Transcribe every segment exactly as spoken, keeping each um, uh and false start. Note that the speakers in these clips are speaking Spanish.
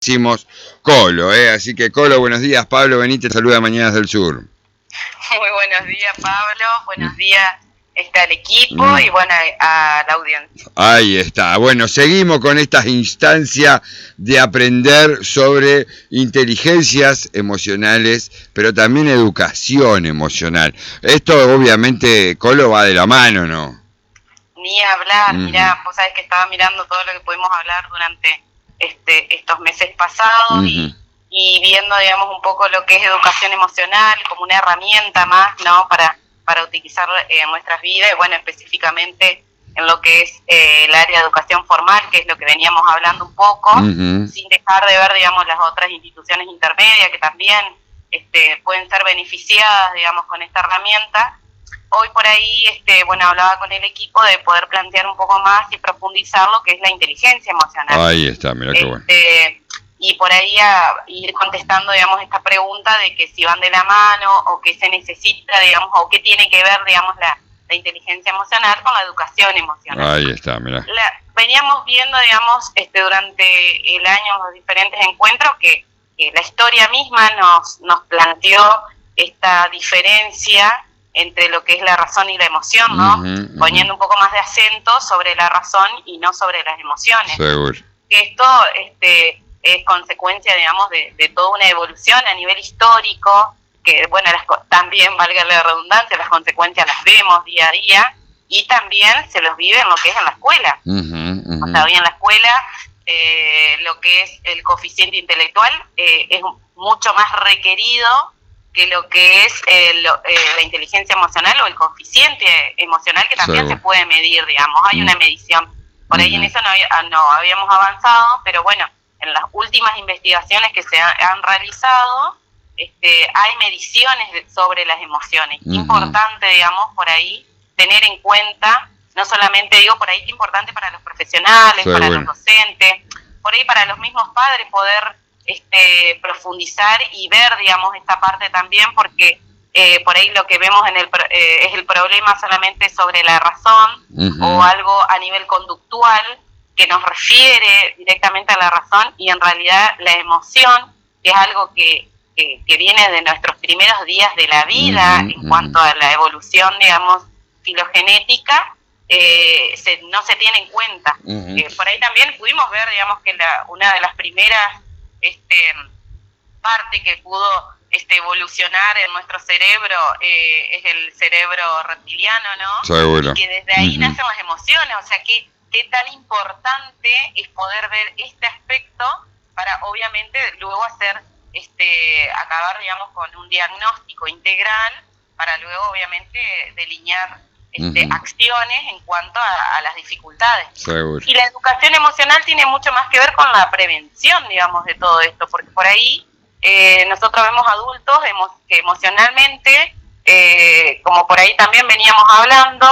Decimos Colo, ¿eh? Así que Colo, buenos días. Pablo Benítez saluda Mañanas del Sur. Muy buenos días, Pablo. Buenos días está el equipo mm. y bueno, a la audiencia. Ahí está. Bueno, seguimos con estas instancias de aprender sobre inteligencias emocionales, pero también educación emocional. Esto obviamente, Colo, va de la mano, ¿no? Ni hablar, uh-huh. Mirá, vos sabés que estaba mirando todo lo que pudimos hablar durante este, estos meses pasados uh-huh. y, y viendo, digamos, un poco lo que es educación emocional como una herramienta más, ¿no? Para, para utilizar en nuestras vidas, y bueno, específicamente en lo que es eh, el área de educación formal, que es lo que veníamos hablando un poco, uh-huh. sin dejar de ver, digamos, las otras instituciones intermedias que también este, pueden ser beneficiadas, digamos, con esta herramienta. Hoy por ahí, este, bueno, hablaba con el equipo de poder plantear un poco más y profundizar lo que es la inteligencia emocional. Ahí está, mira qué bueno. Este, y por ahí a ir contestando, digamos, esta pregunta de que si van de la mano o qué se necesita, digamos, o qué tiene que ver, digamos, la, la inteligencia emocional con la educación emocional. Ahí está, mira. La, veníamos viendo, digamos, este, durante el año los diferentes encuentros que, que la historia misma nos, nos planteó esta diferencia entre lo que es la razón y la emoción, ¿no? Uh-huh, uh-huh. Poniendo un poco más de acento sobre la razón y no sobre las emociones. Seguro. Esto este, es consecuencia, digamos, de, de toda una evolución a nivel histórico, que, bueno, las, también, valga la redundancia, las consecuencias las vemos día a día, y también se los vive en lo que es en la escuela. Uh-huh, uh-huh. O sea, hoy en la escuela, eh, lo que es el coeficiente intelectual eh, es mucho más requerido que lo que es eh, lo, eh, la inteligencia emocional o el coeficiente emocional, que también sí. se puede medir, digamos, hay mm. una medición. Por ahí mm. en eso no, había, no habíamos avanzado, pero bueno, en las últimas investigaciones que se han, han realizado, este, hay mediciones de, sobre las emociones. Mm. Importante, digamos, por ahí tener en cuenta, no solamente digo por ahí que importante para los profesionales, sí, para bueno. los docentes, por ahí para los mismos padres poder Este, profundizar y ver, digamos, esta parte también, porque eh, por ahí lo que vemos en el eh, es el problema solamente sobre la razón uh-huh. o algo a nivel conductual que nos refiere directamente a la razón, y en realidad la emoción, que es algo que, que, que viene de nuestros primeros días de la vida uh-huh. en cuanto a la evolución, digamos, filogenética, eh, se, no se tiene en cuenta. Uh-huh. Eh, por ahí también pudimos ver, digamos, que la, una de las primeras este parte que pudo este evolucionar en nuestro cerebro eh, es el cerebro reptiliano, ¿no? Seguro. Y que desde ahí uh-huh. nacen las emociones, o sea, que qué tan importante es poder ver este aspecto para obviamente luego hacer este acabar, digamos, con un diagnóstico integral para luego obviamente delinear Este, uh-huh. acciones en cuanto a, a las dificultades. Seguro. Y la educación emocional tiene mucho más que ver con la prevención, digamos, de todo esto, porque por ahí eh, nosotros vemos adultos emo- que emocionalmente, eh, como por ahí también veníamos hablando,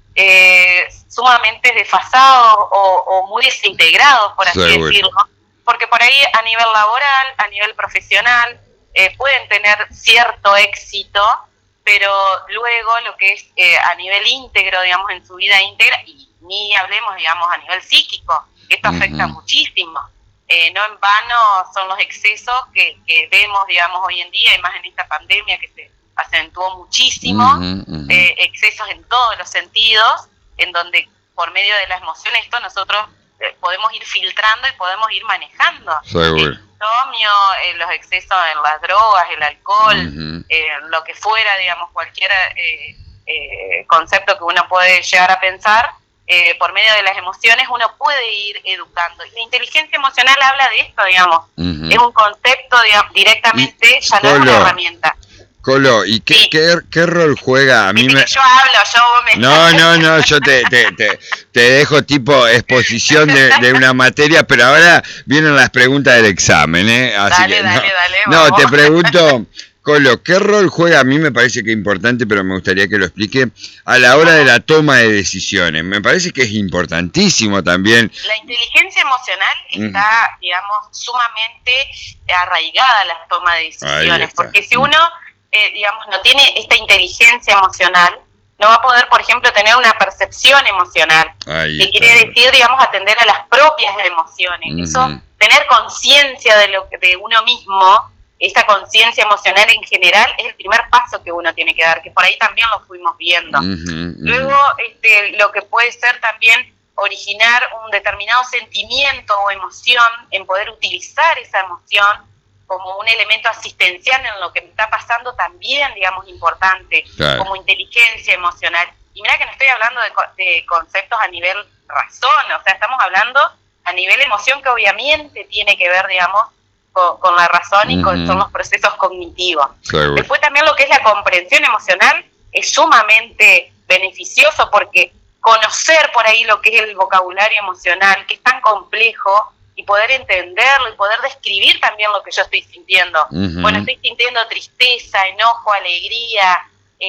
eh, sumamente desfasados o, o muy desintegrados, por así Seguro. decirlo, porque por ahí a nivel laboral, a nivel profesional, eh, pueden tener cierto éxito, pero luego lo que es eh, a nivel íntegro, digamos, en su vida íntegra, y ni hablemos, digamos, a nivel psíquico, esto uh-huh. afecta muchísimo. Eh, no en vano son los excesos que, que vemos, digamos, hoy en día, y más en esta pandemia que se acentuó muchísimo, uh-huh, uh-huh. Eh, excesos en todos los sentidos, en donde por medio de las emociones esto nosotros eh, podemos ir filtrando y podemos ir manejando. Seguro. El insomnio, eh, los excesos en las drogas, el alcohol, uh-huh. eh, lo que fuera, digamos, cualquier eh, eh, concepto que uno puede llegar a pensar, eh, por medio de las emociones uno puede ir educando. Y la inteligencia emocional habla de esto, digamos, uh-huh. es un concepto, digamos, directamente, y, ya no es una herramienta. Colo, ¿y qué, sí. qué, qué rol juega? A mí me... Yo hablo, yo me... No, no, no, yo te, te, te, te dejo tipo exposición de, de una materia, pero ahora vienen las preguntas del examen, ¿eh? Así dale, que, dale, no, dale, no, vamos. te pregunto, Colo, ¿qué rol juega? A mí me parece que es importante, pero me gustaría que lo explique, a la hora de la toma de decisiones. Me parece que es importantísimo también. La inteligencia emocional está, uh-huh. digamos, sumamente arraigada a la toma de decisiones, porque si uno... Eh, digamos, no tiene esta inteligencia emocional, no va a poder, por ejemplo, tener una percepción emocional. Ahí que está. quiere decir, digamos, atender a las propias emociones. Uh-huh. Eso, tener conciencia de lo que, de uno mismo, esa conciencia emocional en general, es el primer paso que uno tiene que dar, que por ahí también lo fuimos viendo. Uh-huh, uh-huh. Luego, este, lo que puede ser también originar un determinado sentimiento o emoción, en poder utilizar esa emoción como un elemento asistencial en lo que me está pasando, también, digamos, importante, claro, como inteligencia emocional. Y mira que no estoy hablando de, de conceptos a nivel razón, o sea, estamos hablando a nivel emoción, que obviamente tiene que ver, digamos, con, con la razón y con, uh-huh, son los procesos cognitivos. Seguro. Después también lo que es la comprensión emocional es sumamente beneficioso, porque conocer por ahí lo que es el vocabulario emocional, que es tan complejo, y poder entenderlo y poder describir también lo que yo estoy sintiendo. Uh-huh. Bueno, estoy sintiendo tristeza, enojo, alegría,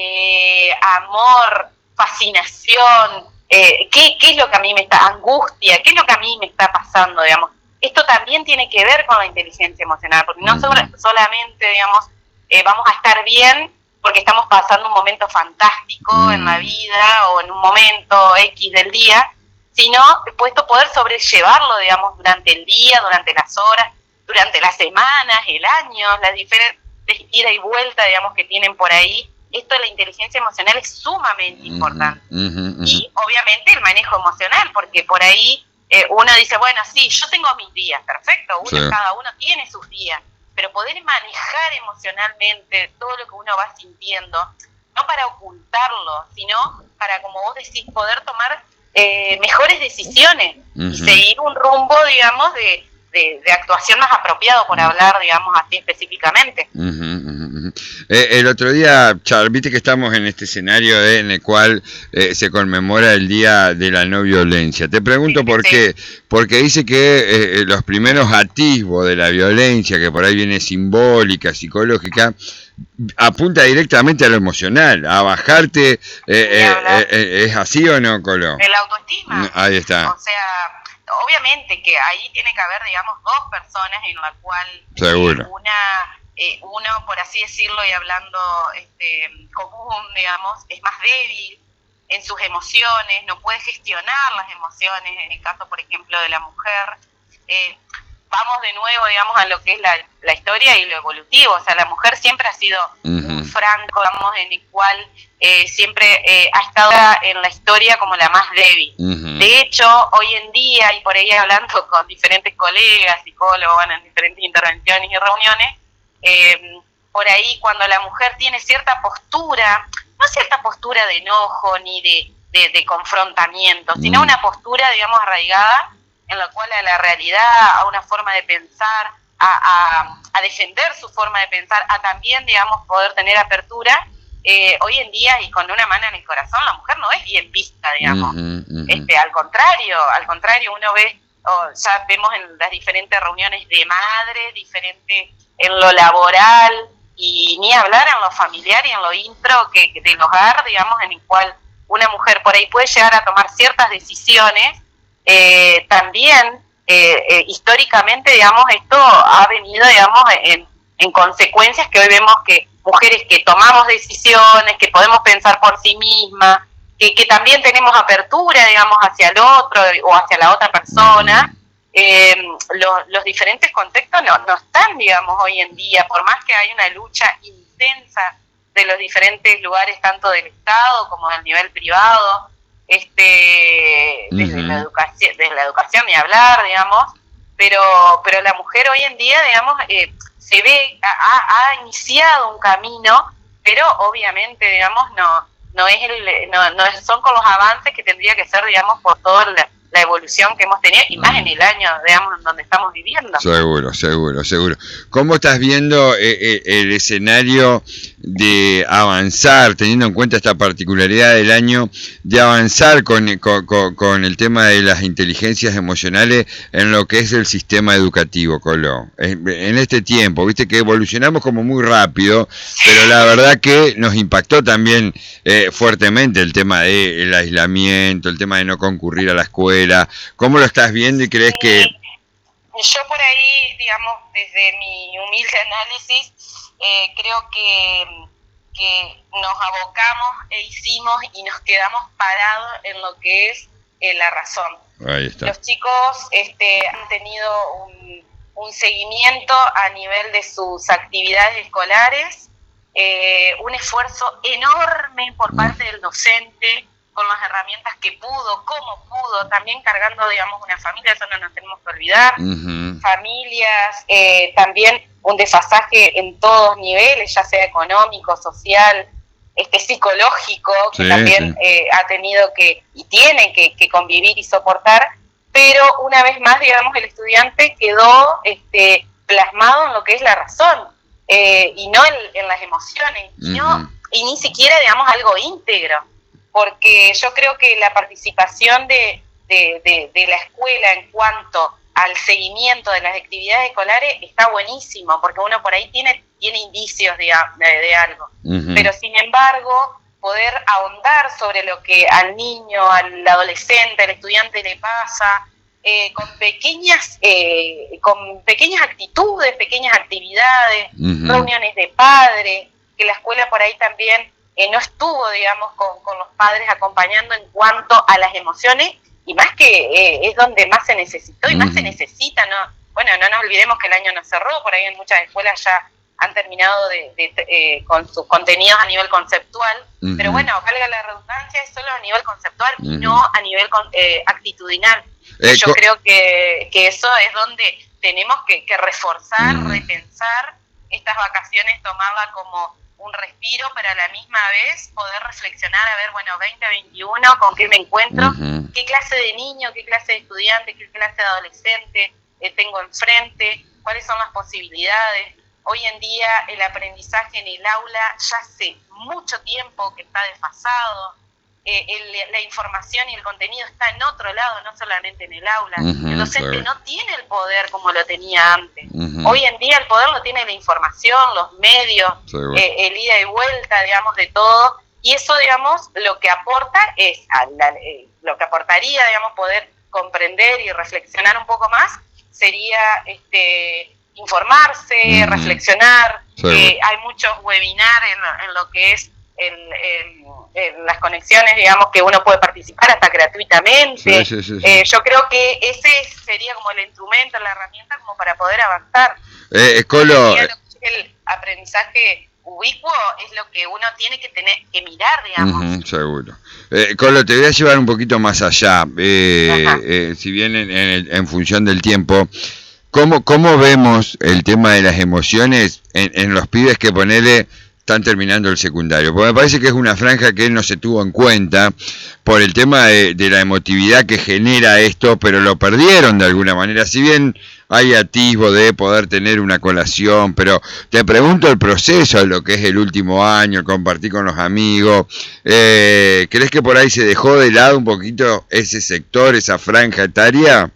eh, amor, fascinación, eh, ¿qué, qué es lo que a mí me está, angustia, qué es lo que a mí me está pasando, digamos. Esto también tiene que ver con la inteligencia emocional, porque no uh-huh, sola, solamente, digamos, eh, vamos a estar bien porque estamos pasando un momento fantástico uh-huh, en la vida o en un momento X del día, sino después poder sobrellevarlo, digamos, durante el día, durante las horas, durante las semanas, el año, las diferentes ida y vuelta, digamos, que tienen por ahí. Esto de la inteligencia emocional es sumamente uh-huh, importante. Uh-huh, uh-huh. Y obviamente el manejo emocional, porque por ahí eh, uno dice, bueno, sí, yo tengo mis días, perfecto, uno, sí, cada uno tiene sus días, pero poder manejar emocionalmente todo lo que uno va sintiendo, no para ocultarlo, sino para, como vos decís, poder tomar Eh, mejores decisiones, uh-huh, y seguir un rumbo, digamos, de, de, de actuación más apropiado, por uh-huh, hablar, digamos, así específicamente. Uh-huh, uh-huh. Eh, el otro día, Char, viste que estamos en este escenario eh, en el cual eh, se conmemora el Día de la No Violencia. Te pregunto sí, por sí. qué. Porque dice que eh, los primeros atisbos de la violencia, que por ahí viene simbólica, psicológica, apunta directamente a lo emocional, a bajarte, eh, eh, eh, ¿es así o no, Colo? El autoestima. Ahí está. O sea, obviamente que ahí tiene que haber, digamos, dos personas en la cual seguro, eh, una, eh, uno, por así decirlo, y hablando este, común, digamos, es más débil en sus emociones, no puede gestionar las emociones, en el caso, por ejemplo, de la mujer. Eh, vamos de nuevo, digamos, a lo que es la, la historia y lo evolutivo. O sea, la mujer siempre ha sido uh-huh, un franco, digamos, en el cual eh, siempre eh, ha estado en la historia como la más débil. Uh-huh. De hecho, hoy en día, y por ahí hablando con diferentes colegas, psicólogos, bueno, en diferentes intervenciones y reuniones, eh, por ahí cuando la mujer tiene cierta postura, no cierta postura de enojo ni de, de, de confrontamiento, sino uh-huh, una postura, digamos, arraigada, en la cual a la realidad, a una forma de pensar, a, a, a defender su forma de pensar, a también, digamos, poder tener apertura, eh, hoy en día, y con una mano en el corazón, la mujer no es bien vista, digamos. Uh-huh, uh-huh. Este, al contrario, al contrario, uno ve, oh, ya vemos en las diferentes reuniones de madres, diferentes en lo laboral, y ni hablar en lo familiar y en lo intro que, que del hogar, digamos, en el cual una mujer por ahí puede llegar a tomar ciertas decisiones. Eh, también eh, eh, históricamente, digamos, esto ha venido, digamos, en, en consecuencias que hoy vemos que mujeres que tomamos decisiones, que podemos pensar por sí mismas, que, que también tenemos apertura, digamos, hacia el otro o hacia la otra persona, eh, lo, los diferentes contextos no, no están, digamos, hoy en día, por más que hay una lucha intensa de los diferentes lugares, tanto del Estado como del nivel privado, este desde uh-huh, la educación desde la educación ni hablar, digamos, pero pero la mujer hoy en día, digamos, eh, se ve ha, ha iniciado un camino, pero obviamente, digamos, no no es el no, no son con los avances que tendría que ser, digamos, por toda la, la evolución que hemos tenido, y más en el año, digamos, en donde estamos viviendo. Seguro, seguro, seguro. ¿Cómo estás viendo eh, eh, el escenario de avanzar, teniendo en cuenta esta particularidad del año, de avanzar con, con, con el tema de las inteligencias emocionales en lo que es el sistema educativo, Colo? En, en este tiempo, viste que evolucionamos como muy rápido, pero la verdad que nos impactó también eh, fuertemente el tema del aislamiento, el tema de no concurrir a la escuela. ¿Cómo lo estás viendo y crees que...? Yo por ahí, digamos, desde mi humilde análisis, eh, creo que, que nos abocamos e hicimos y nos quedamos parados en lo que es eh, la razón. Ahí está. Los chicos este, han tenido un, un seguimiento a nivel de sus actividades escolares, eh, un esfuerzo enorme por parte del docente, con las herramientas que pudo, cómo pudo, también cargando, digamos, una familia, eso no nos tenemos que olvidar, uh-huh. familias, eh, también un desfasaje en todos niveles, ya sea económico, social, este psicológico, que sí, también sí. Eh, ha tenido que, y tiene que, que convivir y soportar, pero una vez más, digamos, el estudiante quedó este, plasmado en lo que es la razón, eh, y no en, en las emociones, uh-huh. y, no, y ni siquiera, digamos, algo íntegro. Porque yo creo que la participación de, de, de, de la escuela en cuanto al seguimiento de las actividades escolares está buenísimo, porque uno por ahí tiene, tiene indicios de, de, de algo. Uh-huh. Pero sin embargo, poder ahondar sobre lo que al niño, al adolescente, al estudiante le pasa, eh, con pequeñas eh, con pequeñas actitudes, pequeñas actividades, uh-huh. reuniones de padres, que la escuela por ahí también... Eh, no estuvo, digamos, con, con los padres acompañando en cuanto a las emociones, y más que eh, es donde más se necesitó y uh-huh. más se necesita, ¿no? Bueno, no nos olvidemos que el año no cerró, por ahí en muchas escuelas ya han terminado de, de, de, eh, con sus contenidos a nivel conceptual, uh-huh. pero bueno, valga la redundancia, es solo a nivel conceptual uh-huh. y no a nivel eh, actitudinal. Eh, Yo co- creo que, que eso es donde tenemos que, que reforzar, uh-huh. repensar estas vacaciones, tomarla como un respiro, pero a la misma vez poder reflexionar, a ver, bueno, veinte veintiuno, ¿con qué me encuentro? Uh-huh. ¿Qué clase de niño, qué clase de estudiante, qué clase de adolescente eh, tengo enfrente? ¿Cuáles son las posibilidades? Hoy en día el aprendizaje en el aula ya hace mucho tiempo que está desfasado, eh, el, la información y el contenido está en otro lado, no solamente en el aula. Uh-huh, el docente claro. no tiene el poder como lo tenía antes. Uh-huh. Hoy en día el poder lo tiene la información, los medios, eh, el ida y vuelta, digamos, de todo. Y eso, digamos, lo que aporta es, a la, eh, lo que aportaría, digamos, poder comprender y reflexionar un poco más, sería este informarse, uh-huh. reflexionar. Eh, hay muchos webinars en, en lo que es el, el en las conexiones, digamos, que uno puede participar hasta gratuitamente. Sí, sí, sí, sí. Eh, yo creo que ese sería como el instrumento, la herramienta como para poder avanzar. Eh, Colo, el aprendizaje ubicuo es lo que uno tiene que tener que mirar, digamos. Uh-huh, seguro. Eh, Colo, te voy a llevar un poquito más allá, eh, eh, si bien en, en, en función del tiempo. ¿Cómo, cómo vemos el tema de las emociones en, en los pibes que ponele están terminando el secundario? Porque me parece que es una franja que él no se tuvo en cuenta por el tema de, de la emotividad que genera esto, pero lo perdieron de alguna manera. Si bien hay atisbo de poder tener una colación, pero te pregunto el proceso de lo que es el último año, el compartir con los amigos. Eh, ¿Crees que por ahí se dejó de lado un poquito ese sector, esa franja etaria?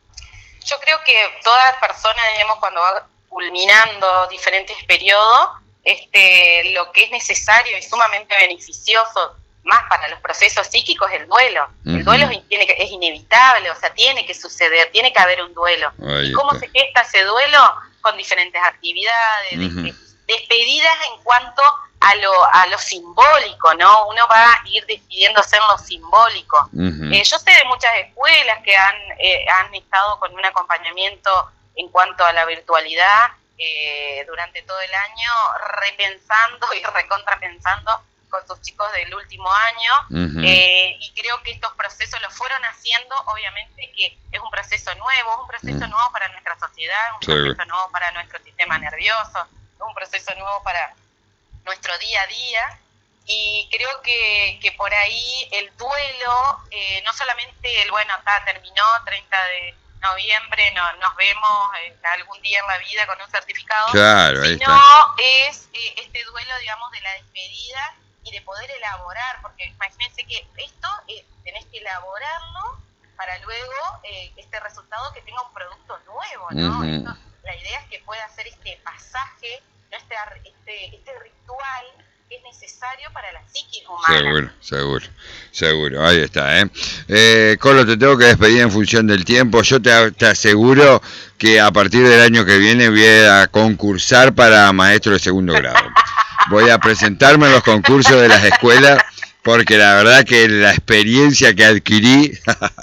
Yo creo que todas las personas, digamos, cuando va culminando diferentes periodos, Este, lo que es necesario y sumamente beneficioso más para los procesos psíquicos es el duelo. Uh-huh. El duelo es, tiene que, es inevitable, o sea, tiene que suceder, tiene que haber un duelo. Ahí ¿Y cómo está. se gesta ese duelo? Con diferentes actividades, uh-huh. de, despedidas en cuanto a lo, a lo simbólico, ¿no? Uno va a ir decidiéndose en lo simbólico. Uh-huh. Eh, yo sé de muchas escuelas que han, eh, han estado con un acompañamiento en cuanto a la virtualidad, Eh, durante todo el año, repensando y recontrapensando con sus chicos del último año, uh-huh. eh, y creo que estos procesos los fueron haciendo, obviamente que es un proceso nuevo, es un proceso uh-huh. nuevo para nuestra sociedad, un sí. proceso nuevo para nuestro sistema nervioso, es un proceso nuevo para nuestro día a día, y creo que, que por ahí el duelo, eh, no solamente el, bueno, está, terminó treinta de noviembre, no, nos vemos eh, algún día en la vida con un certificado, claro, ahí sino está. es eh, este duelo, digamos, de la despedida y de poder elaborar, porque imagínense que esto eh, tenés que elaborarlo para luego eh, este resultado que tenga un producto nuevo, ¿no? Uh-huh. Esto, la idea es que pueda hacer este pasaje, ¿no? este, este, este ritual que es necesario para la psiquis humana. Seguro, seguro, seguro, ahí está, ¿eh? eh Colo, te tengo que despedir en función del tiempo. Yo te, te aseguro que a partir del año que viene voy a concursar para maestro de segundo grado. voy a presentarme en los concursos de las escuelas, porque la verdad que la experiencia que adquirí,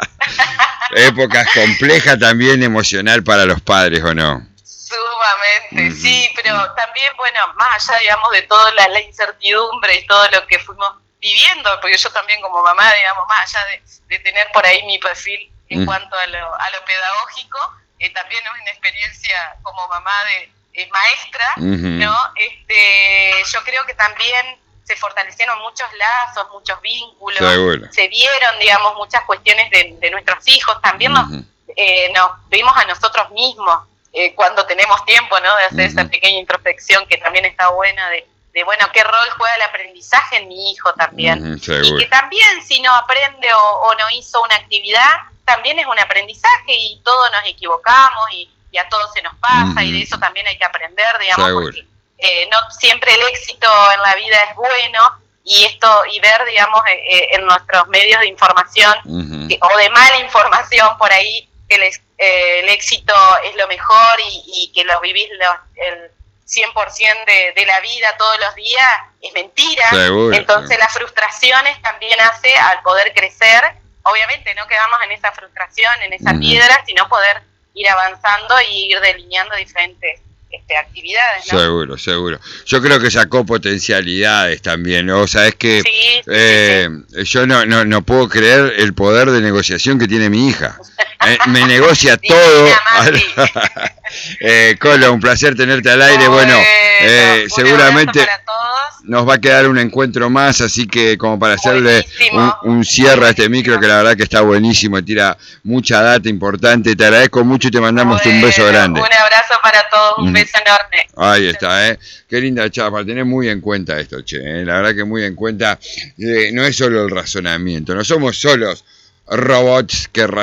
épocas complejas también emocional para los padres, ¿o no? Sumamente, uh-huh. Sí, pero también, bueno, más allá, digamos, de toda la, la incertidumbre y todo lo que fuimos viviendo, porque yo también como mamá, digamos, más allá de, de tener por ahí mi perfil en uh-huh. cuanto a lo, a lo pedagógico, eh, también es una experiencia como mamá de eh, maestra, uh-huh. ¿no? Este, yo creo que también se fortalecieron muchos lazos, muchos vínculos, seguro. Se vieron, digamos, muchas cuestiones de, de nuestros hijos, también uh-huh. nos, eh, nos vimos a nosotros mismos eh, cuando tenemos tiempo, ¿no? De hacer uh-huh. esa pequeña introspección que también está buena de, de, bueno, qué rol juega el aprendizaje en mi hijo también. Uh-huh, y que también si no aprende o, o no hizo una actividad, también es un aprendizaje y todos nos equivocamos y, y a todos se nos pasa uh-huh. y de eso también hay que aprender, digamos, seguro. Porque eh, no siempre el éxito en la vida es bueno y esto y ver, digamos, eh, en nuestros medios de información uh-huh. que, o de mala información por ahí, que el, eh, el éxito es lo mejor y, y que lo vivís lo, el cien por ciento de, de la vida todos los días, es mentira. Seguro, entonces sí. Las frustraciones también hace al poder crecer, obviamente no quedarnos en esa frustración, en esa uh-huh. piedra, sino poder ir avanzando y ir delineando diferentes este, actividades, ¿no? Seguro, seguro. Yo creo que sacó potencialidades también, ¿no? O sea, es que sí, eh, sí, sí. yo no, no, no puedo creer el poder de negociación que tiene mi hija. Eh, me negocia sí, todo. eh, Colo, un placer tenerte al aire. Bueno, eh, seguramente nos va a quedar un encuentro más, así que como para hacerle un, un cierre a este micro, que la verdad que está buenísimo, tira mucha data importante. Te agradezco mucho y te mandamos bueno, un beso grande. Un abrazo para todos, un beso enorme. Ahí está, ¿eh? Qué linda chapa, tenés muy en cuenta esto, che, ¿eh? La verdad que muy en cuenta. Eh, no es solo el razonamiento, no somos solos robots que